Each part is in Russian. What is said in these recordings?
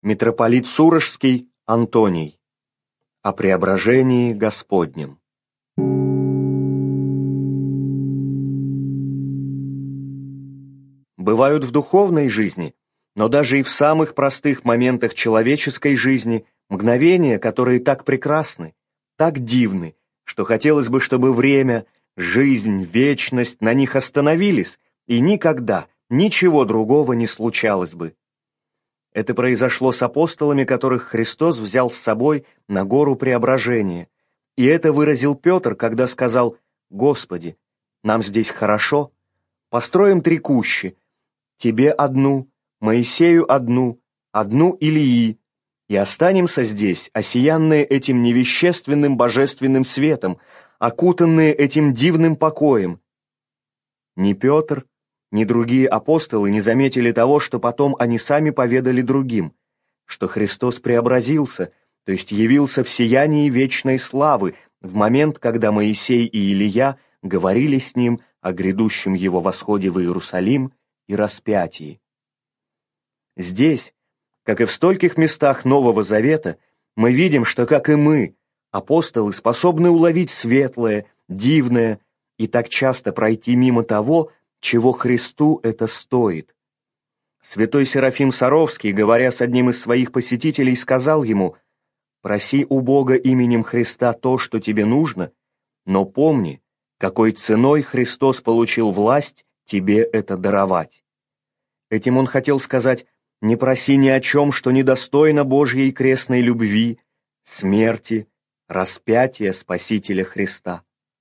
Митрополит Сурожский Антоний. О преображении Господнем. Бывают в духовной жизни, но даже и в самых простых моментах человеческой жизни мгновения, которые так прекрасны, так дивны, что хотелось бы, чтобы время, жизнь, вечность на них остановились, и никогда ничего другого не случалось бы. Это произошло с апостолами, которых Христос взял с собой на гору Преображения. И это выразил Петр, когда сказал: «Господи, нам здесь хорошо, построим 3 кущи, Тебе одну, Моисею одну, одну Илии, и останемся здесь, осиянные этим невещественным божественным светом, окутанные этим дивным покоем». Ни Петр, ни другие апостолы не заметили того, что потом они сами поведали другим, что Христос преобразился, то есть явился в сиянии вечной славы в момент, когда Моисей и Илия говорили с ним о грядущем его восходе в Иерусалим и распятии. Здесь, как и в стольких местах Нового Завета, мы видим, что, как и мы, апостолы способны уловить светлое, дивное и так часто пройти мимо того, чего Христу это стоит. Святой Серафим Саровский, говоря с одним из своих посетителей, сказал ему: «Проси у Бога именем Христа то, что тебе нужно, но помни, какой ценой Христос получил власть тебе это даровать». Этим он хотел сказать: не проси ни о чем, что недостойно Божьей крестной любви, смерти, распятия Спасителя Христа.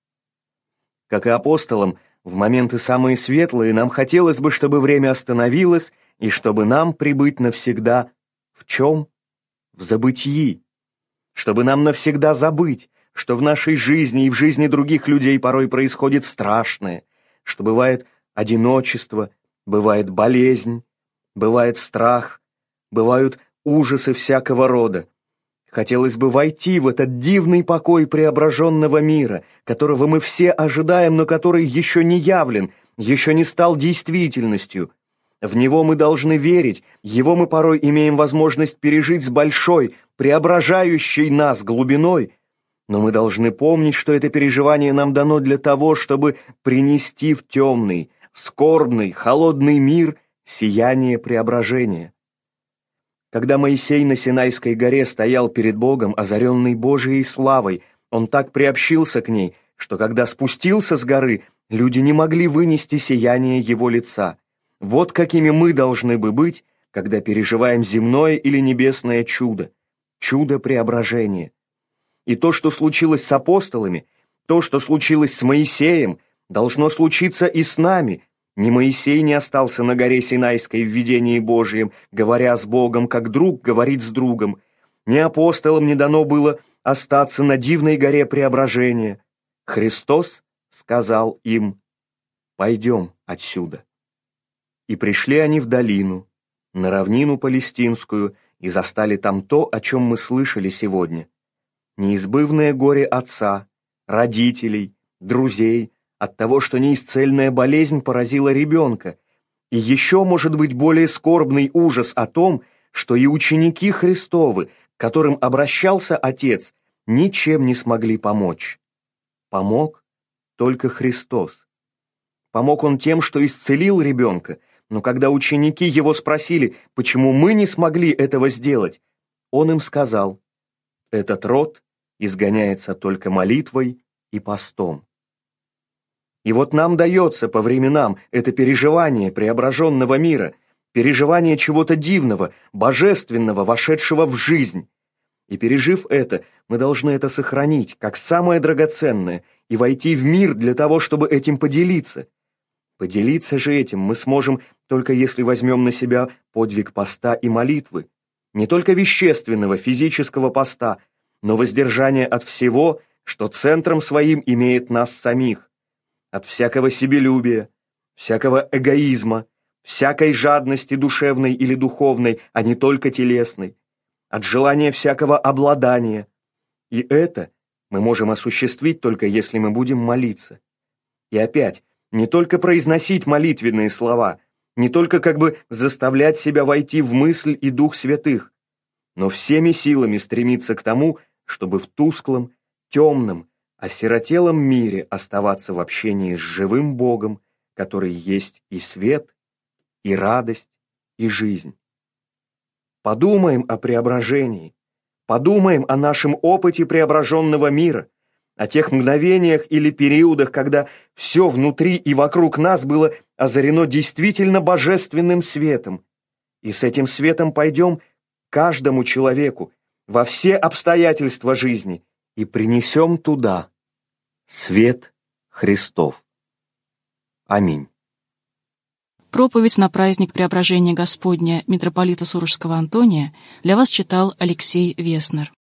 Как и апостолам, в моменты самые светлые нам хотелось бы, чтобы время остановилось, и чтобы нам прибыть навсегда в чем? В забытии. Чтобы нам навсегда забыть, что в нашей жизни и в жизни других людей порой происходит страшное, что бывает одиночество, бывает болезнь, бывает страх, бывают ужасы всякого рода. Хотелось бы войти в этот дивный покой преображенного мира, которого мы все ожидаем, но который еще не явлен, еще не стал действительностью. В него мы должны верить, его мы порой имеем возможность пережить с большой, преображающей нас глубиной, но мы должны помнить, что это переживание нам дано для того, чтобы принести в темный, скорбный, холодный мир сияние преображения. Когда Моисей на Синайской горе стоял перед Богом, озаренный Божией славой, он так приобщился к ней, что когда спустился с горы, люди не могли вынести сияние его лица. Вот какими мы должны бы быть, когда переживаем земное или небесное чудо, чудо преображения. И то, что случилось с апостолами, то, что случилось с Моисеем, должно случиться и с нами. Ни Моисей не остался на горе Синайской в видении Божьем, говоря с Богом, как друг говорит с другом. Ни апостолам не дано было остаться на дивной горе Преображения. Христос сказал им: «Пойдем отсюда». И пришли они в долину, на равнину Палестинскую, и застали там то, о чем мы слышали сегодня. Неизбывное горе отца, родителей, друзей, от того, что неисцельная болезнь поразила ребенка, и еще, может быть, более скорбный ужас о том, что и ученики Христовы, к которым обращался Отец, ничем не смогли помочь. Помог только Христос. Помог Он тем, что исцелил ребенка, но когда ученики Его спросили, почему мы не смогли этого сделать, Он им сказал: «Этот род изгоняется только молитвой и постом». И вот нам дается по временам это переживание преображенного мира, переживание чего-то дивного, божественного, вошедшего в жизнь. И пережив это, мы должны это сохранить, как самое драгоценное, и войти в мир для того, чтобы этим поделиться. Поделиться же этим мы сможем только если возьмем на себя подвиг поста и молитвы. Не только вещественного, физического поста, но воздержание от всего, что центром своим имеет нас самих. От всякого себелюбия, всякого эгоизма, всякой жадности душевной или духовной, а не только телесной, от желания всякого обладания. И это мы можем осуществить только если мы будем молиться. И опять, не только произносить молитвенные слова, не только как бы заставлять себя войти в мысль и дух святых, но всеми силами стремиться к тому, чтобы в тусклом, темном, осиротелом мире оставаться в общении с живым Богом, который есть и свет, и радость, и жизнь. Подумаем о преображении, подумаем о нашем опыте преображенного мира, о тех мгновениях или периодах, когда все внутри и вокруг нас было озарено действительно божественным светом, и с этим светом пойдем каждому человеку во все обстоятельства жизни и принесем туда свет Христов. Аминь. Проповедь на праздник Преображения Господня митрополита Сурожского Антония для вас читал Алексей Веснер.